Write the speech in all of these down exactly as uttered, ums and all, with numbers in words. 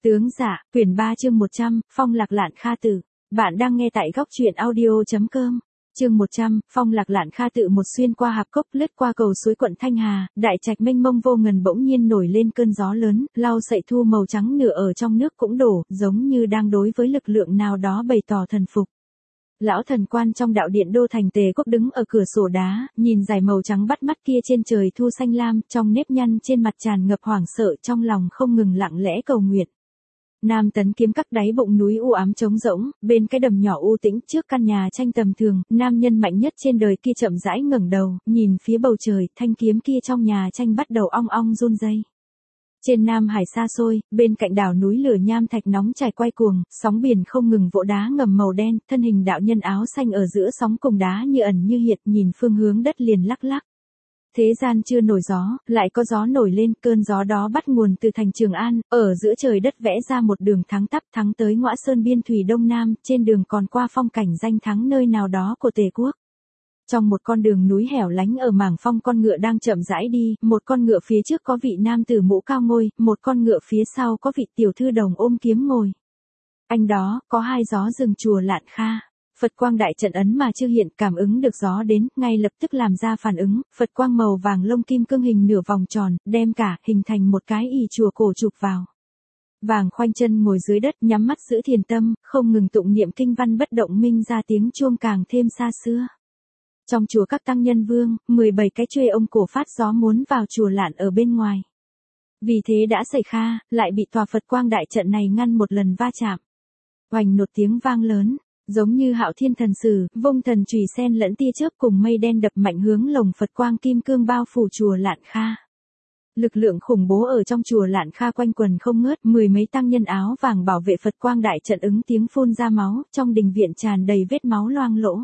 Tướng dạ, quyển ba chương một trăm, Phong Lạc Lạn Kha Tự. Bạn đang nghe tại góc truyện audio.com. Chương một trăm, Phong Lạc Lạn Kha Tự. Một xuyên qua hạp cốc lướt qua cầu suối quận Thanh Hà, đại trạch mênh mông vô ngần bỗng nhiên nổi lên cơn gió lớn, lau sậy thu màu trắng nửa ở trong nước cũng đổ, giống như đang đối với lực lượng nào đó bày tỏ thần phục. Lão thần quan trong đạo điện đô thành Tề Quốc đứng ở cửa sổ đá, nhìn dải màu trắng bắt mắt kia trên trời thu xanh lam, trong nếp nhăn trên mặt tràn ngập hoảng sợ, trong lòng không ngừng lặng lẽ cầu nguyện. Nam Tấn Kiếm Các đáy bụng núi u ám trống rỗng, bên cái đầm nhỏ u tĩnh trước căn nhà tranh tầm thường, nam nhân mạnh nhất trên đời kia chậm rãi ngẩng đầu, nhìn phía bầu trời, thanh kiếm kia trong nhà tranh bắt đầu ong ong run rây. Trên Nam Hải xa xôi, bên cạnh đảo núi lửa nham thạch nóng chảy quay cuồng, sóng biển không ngừng vỗ đá ngầm màu đen, thân hình đạo nhân áo xanh ở giữa sóng cùng đá như ẩn như hiện, nhìn phương hướng đất liền lắc lắc. Thế gian chưa nổi gió, lại có gió nổi lên, cơn gió đó bắt nguồn từ thành Trường An, ở giữa trời đất vẽ ra một đường thắng tắp thắng tới Ngõa Sơn biên thủy đông nam, trên đường còn qua phong cảnh danh thắng nơi nào đó của Tề Quốc. Trong một con đường núi hẻo lánh ở mảng phong, con ngựa đang chậm rãi đi, một con ngựa phía trước có vị nam tử mũ cao ngôi, một con ngựa phía sau có vị tiểu thư đồng ôm kiếm ngồi. Anh đó, có hai gió rừng chùa Lạn Kha. Phật quang đại trận ấn mà chưa hiện, cảm ứng được gió đến, ngay lập tức làm ra phản ứng, Phật quang màu vàng lông kim cương hình nửa vòng tròn, đem cả, hình thành một cái ỷ chùa cổ chụp vào. Vàng khoanh chân ngồi dưới đất, nhắm mắt giữ thiền tâm, không ngừng tụng niệm kinh văn bất động, minh ra tiếng chuông càng thêm xa xưa. Trong chùa các tăng nhân vương, mười bảy cái chuê ông cổ phát gió muốn vào chùa Lạn ở bên ngoài. Vì thế đã xảy kha, lại bị tòa Phật quang đại trận này ngăn một lần va chạm. Oành một tiếng vang lớn. Giống như Hạo Thiên thần sử, vông thần chùy sen lẫn tia chớp cùng mây đen đập mạnh hướng lồng Phật quang kim cương bao phủ chùa Lạn Kha. Lực lượng khủng bố ở trong chùa Lạn Kha quanh quần không ngớt, mười mấy tăng nhân áo vàng bảo vệ Phật quang đại trận ứng tiếng phun ra máu, trong đình viện tràn đầy vết máu loang lỗ.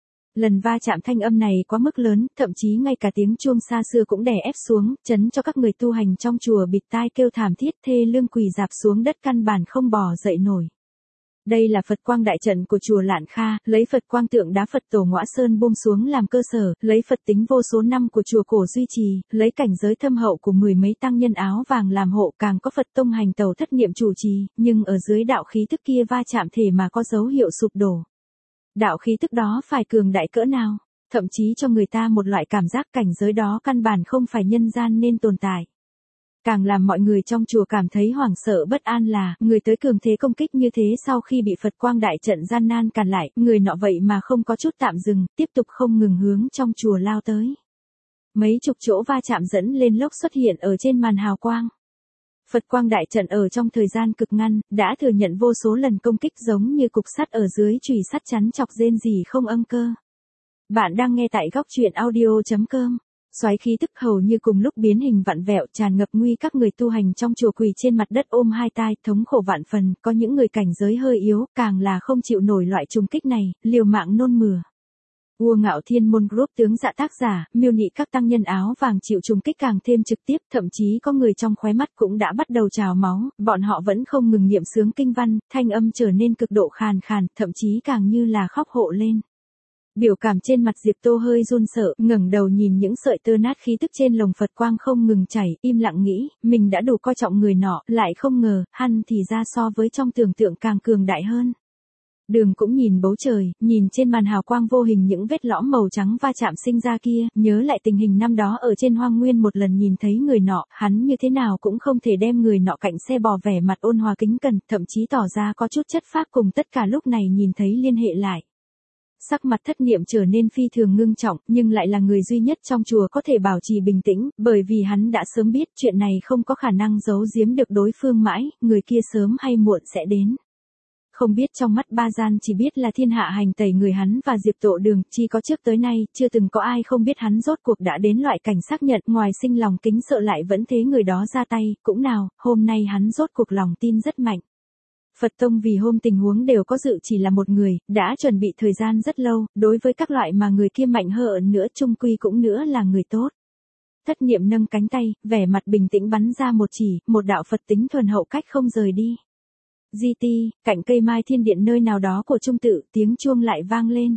Lần va chạm thanh âm này quá mức lớn, thậm chí ngay cả tiếng chuông xa xưa cũng đè ép xuống, chấn cho các người tu hành trong chùa bịt tai kêu thảm thiết, thê lương quỳ rạp xuống đất căn bản không bò dậy nổi. Đây là Phật quang đại trận của chùa Lạn Kha, lấy Phật quang tượng đá Phật tổ Ngõa Sơn buông xuống làm cơ sở, lấy Phật tính vô số năm của chùa cổ duy trì, lấy cảnh giới thâm hậu của mười mấy tăng nhân áo vàng làm hộ, càng có Phật tông hành tàu thất niệm chủ trì, nhưng ở dưới đạo khí tức kia va chạm thể mà có dấu hiệu sụp đổ. Đạo khí tức đó phải cường đại cỡ nào, thậm chí cho người ta một loại cảm giác cảnh giới đó căn bản không phải nhân gian nên tồn tại. Càng làm mọi người trong chùa cảm thấy hoảng sợ bất an là, người tới cường thế công kích như thế sau khi bị Phật quang đại trận gian nan cản lại, người nọ vậy mà không có chút tạm dừng, tiếp tục không ngừng hướng trong chùa lao tới. Mấy chục chỗ va chạm dẫn lên lốc xuất hiện ở trên màn hào quang. Phật quang đại trận ở trong thời gian cực ngắn, đã thừa nhận vô số lần công kích giống như cục sắt ở dưới chùy sắt chắn chọc rên rỉ không âm cơ. Bạn đang nghe tại góc truyện audio.com. Xoáy khí tức hầu như cùng lúc biến hình vặn vẹo tràn ngập nguy, các người tu hành trong chùa quỳ trên mặt đất ôm hai tai, thống khổ vạn phần, có những người cảnh giới hơi yếu, càng là không chịu nổi loại trùng kích này, liều mạng nôn mửa. Vua Ngạo Thiên Môn Group tướng dạ tác giả, miêu nị các tăng nhân áo vàng chịu trùng kích càng thêm trực tiếp, thậm chí có người trong khóe mắt cũng đã bắt đầu trào máu, bọn họ vẫn không ngừng niệm xướng kinh văn, thanh âm trở nên cực độ khàn khàn, thậm chí càng như là khóc hộ lên. Biểu cảm trên mặt Diệp Tô hơi run sợ, ngẩng đầu nhìn những sợi tơ nát khí tức trên lồng Phật quang không ngừng chảy, im lặng nghĩ, mình đã đủ coi trọng người nọ, lại không ngờ, hắn thì ra so với trong tưởng tượng càng cường đại hơn. Đường cũng nhìn bầu trời, nhìn trên màn hào quang vô hình những vết lõm màu trắng va chạm sinh ra kia, nhớ lại tình hình năm đó ở trên hoang nguyên một lần nhìn thấy người nọ, hắn như thế nào cũng không thể đem người nọ cạnh xe bò vẻ mặt ôn hòa kính cẩn, thậm chí tỏ ra có chút chất phác cùng tất cả lúc này nhìn thấy liên hệ lại. Sắc mặt thất niệm trở nên phi thường ngưng trọng, nhưng lại là người duy nhất trong chùa có thể bảo trì bình tĩnh, bởi vì hắn đã sớm biết chuyện này không có khả năng giấu giếm được đối phương mãi, người kia sớm hay muộn sẽ đến. Không biết trong mắt ba gian chỉ biết là thiên hạ hành tẩy người hắn và Diệp Tổ Đường, chỉ có trước tới nay, chưa từng có ai không biết hắn rốt cuộc đã đến loại cảnh xác nhận, ngoài sinh lòng kính sợ lại vẫn thế người đó ra tay, cũng nào, hôm nay hắn rốt cuộc lòng tin rất mạnh. Phật tông vì hôm tình huống đều có dự chỉ là một người, đã chuẩn bị thời gian rất lâu, đối với các loại mà người kia mạnh hơn nữa chung quy cũng nữa là người tốt. Thất niệm nâng cánh tay, vẻ mặt bình tĩnh bắn ra một chỉ, một đạo Phật tính thuần hậu cách không rời đi. Di ti, cạnh cây mai thiên điện nơi nào đó của trung tự, tiếng chuông lại vang lên.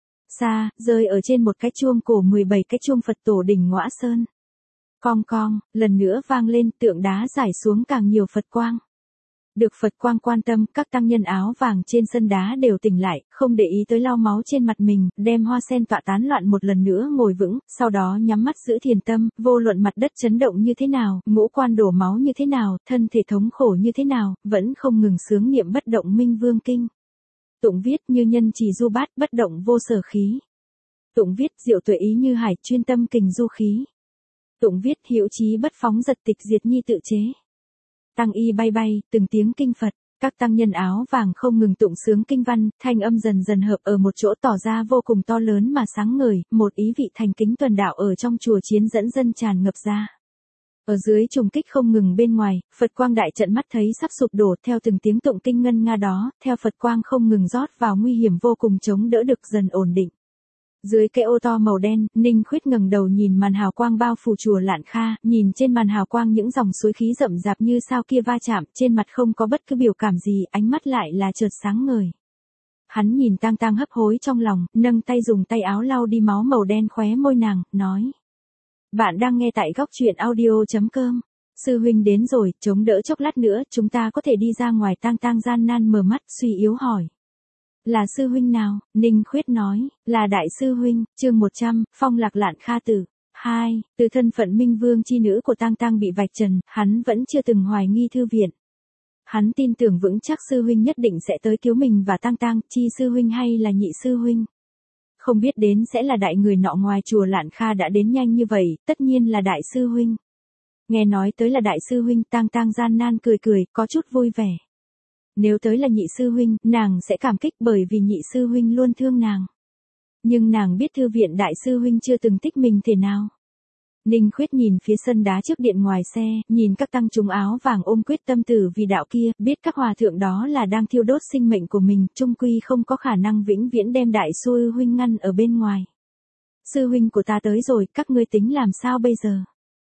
Xa, rơi ở trên một cái chuông cổ mười bảy cái chuông Phật tổ đỉnh Ngõa Sơn. Cong cong, lần nữa vang lên, tượng đá rải xuống càng nhiều Phật quang. Được Phật quang quan tâm, các tăng nhân áo vàng trên sân đá đều tỉnh lại, không để ý tới lau máu trên mặt mình, đem hoa sen tọa tán loạn một lần nữa ngồi vững, sau đó nhắm mắt giữ thiền tâm, vô luận mặt đất chấn động như thế nào, ngũ quan đổ máu như thế nào, thân thể thống khổ như thế nào, vẫn không ngừng sướng niệm bất động minh vương kinh. Tụng viết như nhân trì du bát, bất động vô sở khí. Tụng viết diệu tuệ ý như hải, chuyên tâm kình du khí. Tụng viết hữu chí bất phóng giật tịch diệt nhi tự chế. Tăng y bay bay, từng tiếng kinh Phật, các tăng nhân áo vàng không ngừng tụng sướng kinh văn, thanh âm dần dần hợp ở một chỗ tỏ ra vô cùng to lớn mà sáng ngời, một ý vị thành kính tuần đạo ở trong chùa chiến dẫn dân tràn ngập ra. Ở dưới trùng kích không ngừng bên ngoài, Phật quang đại trận mắt thấy sắp sụp đổ theo từng tiếng tụng kinh ngân nga đó, theo Phật quang không ngừng rót vào nguy hiểm vô cùng chống đỡ được dần ổn định. Dưới cái ô to màu đen, Ninh Khuyết ngẩng đầu nhìn màn hào quang bao phủ chùa Lạn Kha, nhìn trên màn hào quang những dòng suối khí rậm rạp như sao kia va chạm, trên mặt không có bất cứ biểu cảm gì, ánh mắt lại là chợt sáng ngời. Hắn nhìn Tang Tang hấp hối trong lòng, nâng tay dùng tay áo lau đi máu màu đen khóe môi nàng, nói: "Bạn đang nghe tại góc truyện audio chấm com. Sư huynh đến rồi, chống đỡ chốc lát nữa, chúng ta có thể đi ra ngoài." Tang Tang gian nan mở mắt, suy yếu hỏi: "Là sư huynh nào?" Ninh Khuyết nói: "Là đại sư huynh." Chương một trăm, Phong Lạc Lạn Kha Tử. hai, từ thân phận Minh Vương chi nữ của Tang Tang bị vạch trần, hắn vẫn chưa từng hoài nghi thư viện. Hắn tin tưởng vững chắc sư huynh nhất định sẽ tới cứu mình và Tang Tang, chi sư huynh hay là nhị sư huynh. Không biết đến sẽ là đại người nọ, ngoài chùa Lạn Kha đã đến nhanh như vậy, tất nhiên là đại sư huynh. Nghe nói tới là đại sư huynh, Tang Tang gian nan cười cười, có chút vui vẻ. Nếu tới là nhị sư huynh, nàng sẽ cảm kích bởi vì nhị sư huynh luôn thương nàng. Nhưng nàng biết thư viện đại sư huynh chưa từng thích mình thể nào. Ninh Khuyết nhìn phía sân đá trước điện ngoài xe, nhìn các tăng chúng áo vàng ôm quyết tâm tử vì đạo kia, biết các hòa thượng đó là đang thiêu đốt sinh mệnh của mình, chung quy không có khả năng vĩnh viễn đem đại sư huynh ngăn ở bên ngoài. Sư huynh của ta tới rồi, các ngươi tính làm sao bây giờ?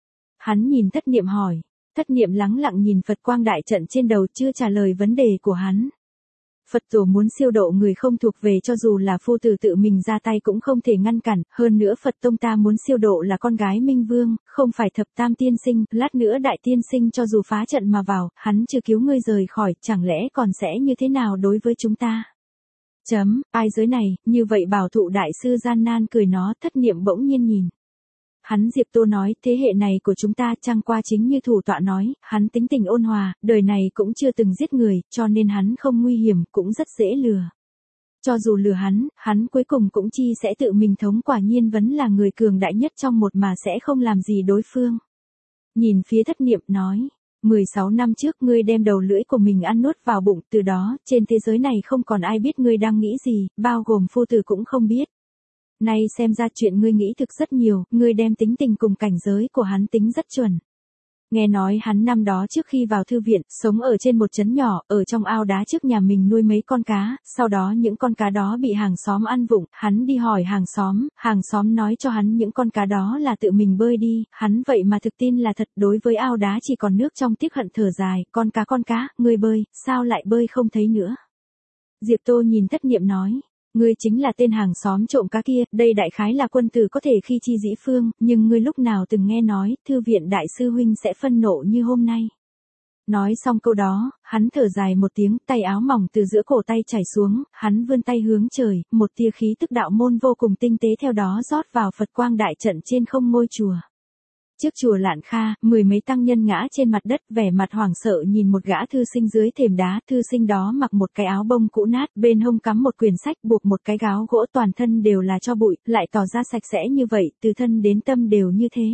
Hắn nhìn Thất Niệm hỏi. Thất Niệm lắng lặng nhìn Phật quang đại trận trên đầu, chưa trả lời vấn đề của hắn. Phật tổ muốn siêu độ người không thuộc về, cho dù là phu tử tự mình ra tay cũng không thể ngăn cản, hơn nữa Phật tông ta muốn siêu độ là con gái Minh Vương, không phải thập tam tiên sinh, lát nữa đại tiên sinh cho dù phá trận mà vào, hắn chưa cứu ngươi rời khỏi, chẳng lẽ còn sẽ như thế nào đối với chúng ta? Chấm, ai giới này, như vậy bảo thụ đại sư gian nan cười nó. Thất Niệm bỗng nhiên nhìn. Hắn Diệp Tô nói, thế hệ này của chúng ta chẳng qua chính như thủ tọa nói, hắn tính tình ôn hòa, đời này cũng chưa từng giết người, cho nên hắn không nguy hiểm, cũng rất dễ lừa. Cho dù lừa hắn, hắn cuối cùng cũng chi sẽ tự mình thống, quả nhiên vẫn là người cường đại nhất trong một mà sẽ không làm gì đối phương. Nhìn phía Thất Niệm nói, mười sáu năm trước ngươi đem đầu lưỡi của mình ăn nuốt vào bụng, từ đó, trên thế giới này không còn ai biết ngươi đang nghĩ gì, bao gồm phu tử cũng không biết. Nay xem ra chuyện ngươi nghĩ thực rất nhiều, ngươi đem tính tình cùng cảnh giới của hắn tính rất chuẩn. Nghe nói hắn năm đó trước khi vào thư viện, sống ở trên một trấn nhỏ, ở trong ao đá trước nhà mình nuôi mấy con cá, sau đó những con cá đó bị hàng xóm ăn vụng, hắn đi hỏi hàng xóm, hàng xóm nói cho hắn những con cá đó là tự mình bơi đi, hắn vậy mà thực tin là thật. Đối với ao đá chỉ còn nước trong tiếc hận thở dài, con cá con cá, ngươi bơi, sao lại bơi không thấy nữa. Diệp Tô nhìn Thất Niệm nói. Ngươi chính là tên hàng xóm trộm cá kia, đây đại khái là quân tử có thể khi chi dĩ phương, nhưng ngươi lúc nào từng nghe nói, thư viện đại sư huynh sẽ phân nộ như hôm nay. Nói xong câu đó, hắn thở dài một tiếng, tay áo mỏng từ giữa cổ tay chảy xuống, hắn vươn tay hướng trời, một tia khí tức đạo môn vô cùng tinh tế theo đó rót vào Phật quang đại trận trên không ngôi chùa. Trước chùa Lạn Kha, mười mấy tăng nhân ngã trên mặt đất, vẻ mặt hoảng sợ nhìn một gã thư sinh dưới thềm đá, thư sinh đó mặc một cái áo bông cũ nát, bên hông cắm một quyển sách, buộc một cái gáo gỗ, toàn thân đều là tro bụi, lại tỏ ra sạch sẽ như vậy, từ thân đến tâm đều như thế.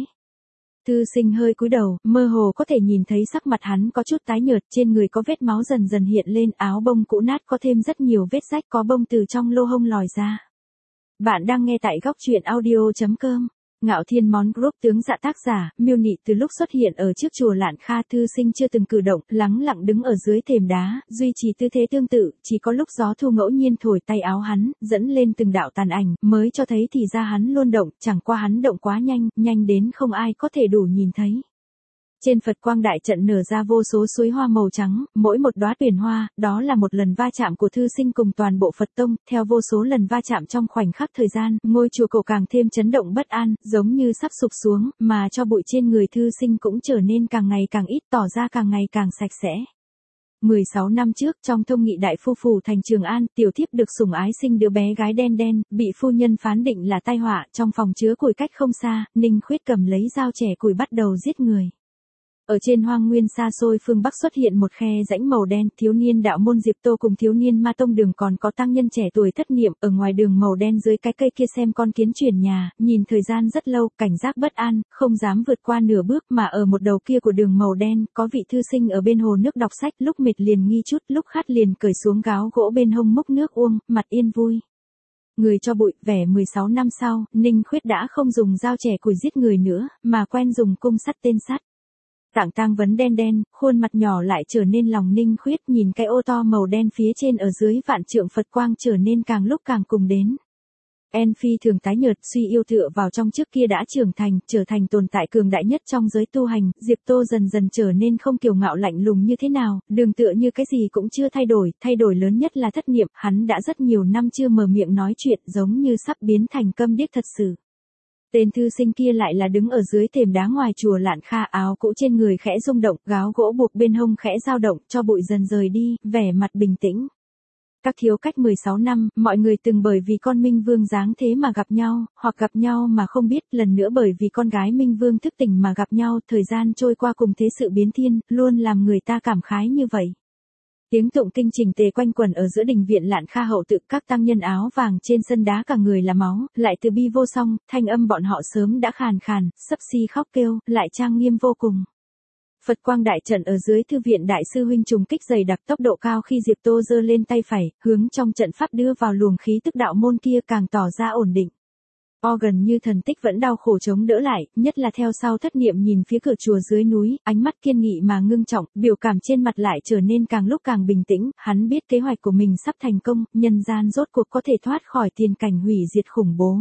Thư sinh hơi cúi đầu, mơ hồ có thể nhìn thấy sắc mặt hắn có chút tái nhợt, trên người có vết máu dần dần hiện lên, áo bông cũ nát có thêm rất nhiều vết rách, có bông từ trong lô hông lòi ra. Bạn đang nghe tại góc truyện audio chấm com. Ngạo Thiên Món Group tướng dạ tác giả, miêu nị từ lúc xuất hiện ở trước chùa Lạn Kha, thư sinh chưa từng cử động, lắng lặng đứng ở dưới thềm đá, duy trì tư thế tương tự, chỉ có lúc gió thu ngẫu nhiên thổi tay áo hắn, dẫn lên từng đạo tàn ảnh, mới cho thấy thì ra hắn luôn động, chẳng qua hắn động quá nhanh, nhanh đến không ai có thể đủ nhìn thấy. Trên Phật quang đại trận nở ra vô số suối hoa màu trắng, mỗi một đóa tuyển hoa, đó là một lần va chạm của thư sinh cùng toàn bộ Phật tông, theo vô số lần va chạm trong khoảnh khắc thời gian, ngôi chùa cổ càng thêm chấn động bất an, giống như sắp sụp xuống, mà cho bụi trên người thư sinh cũng trở nên càng ngày càng ít, tỏ ra càng ngày càng sạch sẽ. mười sáu năm trước, trong Thông Nghị đại phu phủ thành Trường An, tiểu thiếp được sủng ái sinh đứa bé gái đen đen, bị phu nhân phán định là tai họa, trong phòng chứa củi cách không xa, Ninh Khuyết cầm lấy dao chẻ củi bắt đầu giết người. Ở trên hoang nguyên xa xôi phương Bắc xuất hiện một khe rãnh màu đen, thiếu niên đạo môn Diệp Tô cùng thiếu niên Ma Tông Đường còn có tăng nhân trẻ tuổi thất niệm ở ngoài đường màu đen dưới cái cây kia xem con kiến chuyển nhà, nhìn thời gian rất lâu, cảnh giác bất an, không dám vượt qua nửa bước mà ở một đầu kia của đường màu đen, có vị thư sinh ở bên hồ nước đọc sách, lúc mệt liền nghi chút, lúc khát liền cởi xuống gáo gỗ bên hông múc nước uống, mặt yên vui. Người cho bụi, vẻ mười sáu năm sau, Ninh Khuyết đã không dùng dao chẻ củi giết người nữa, mà quen dùng cung sắt tên sắt. Tảng tang vấn đen đen, khuôn mặt nhỏ lại trở nên lòng Ninh Khuyết, nhìn cái ô to màu đen phía trên ở dưới vạn trượng Phật quang trở nên càng lúc càng cùng đến. En Phi thường tái nhợt, suy yêu tựa vào trong trước kia đã trưởng thành, trở thành tồn tại cường đại nhất trong giới tu hành, Diệp Tô dần dần trở nên không kiêu ngạo lạnh lùng như thế nào, đường tựa như cái gì cũng chưa thay đổi, thay đổi lớn nhất là thất niệm, hắn đã rất nhiều năm chưa mở miệng nói chuyện, giống như sắp biến thành câm điếc thật sự. Tên thư sinh kia lại là đứng ở dưới thềm đá ngoài chùa Lạn Kha, áo cũ trên người khẽ rung động, gáo gỗ buộc bên hông khẽ dao động, cho bụi dần rời đi, vẻ mặt bình tĩnh. Các thiếu cách mười sáu năm, mọi người từng bởi vì con Minh Vương dáng thế mà gặp nhau, hoặc gặp nhau mà không biết, lần nữa bởi vì con gái Minh Vương thức tỉnh mà gặp nhau, thời gian trôi qua cùng thế sự biến thiên, luôn làm người ta cảm khái như vậy. Tiếng tụng kinh trình tề quanh quẩn ở giữa đình viện Lạn Kha hậu tự, các tăng nhân áo vàng trên sân đá cả người là máu, lại từ bi vô song, thanh âm bọn họ sớm đã khàn khàn, sấp xi khóc kêu, lại trang nghiêm vô cùng. Phật quang đại trận ở dưới thư viện đại sư huynh trùng kích dày đặc tốc độ cao khi Diệp Tô giơ lên tay phải, hướng trong trận pháp đưa vào luồng khí tức đạo môn kia càng tỏ ra ổn định. O gần như thần tích vẫn đau khổ chống đỡ lại, nhất là theo sau thất niệm nhìn phía cửa chùa dưới núi, ánh mắt kiên nghị mà ngưng trọng, biểu cảm trên mặt lại trở nên càng lúc càng bình tĩnh, hắn biết kế hoạch của mình sắp thành công, nhân gian rốt cuộc có thể thoát khỏi tiền cảnh hủy diệt khủng bố.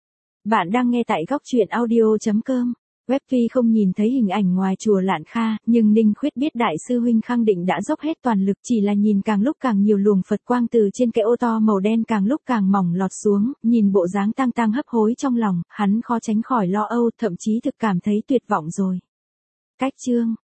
Bạn đang nghe tại góc truyện audio chấm com. Web tuy không nhìn thấy hình ảnh ngoài chùa Lạn Kha, nhưng Ninh Khuyết biết đại sư huynh khẳng định đã dốc hết toàn lực, chỉ là nhìn càng lúc càng nhiều luồng Phật quang từ trên cái ô to màu đen càng lúc càng mỏng lọt xuống, nhìn bộ dáng tang tang hấp hối trong lòng, hắn khó tránh khỏi lo âu, thậm chí thực cảm thấy tuyệt vọng rồi. Cách chương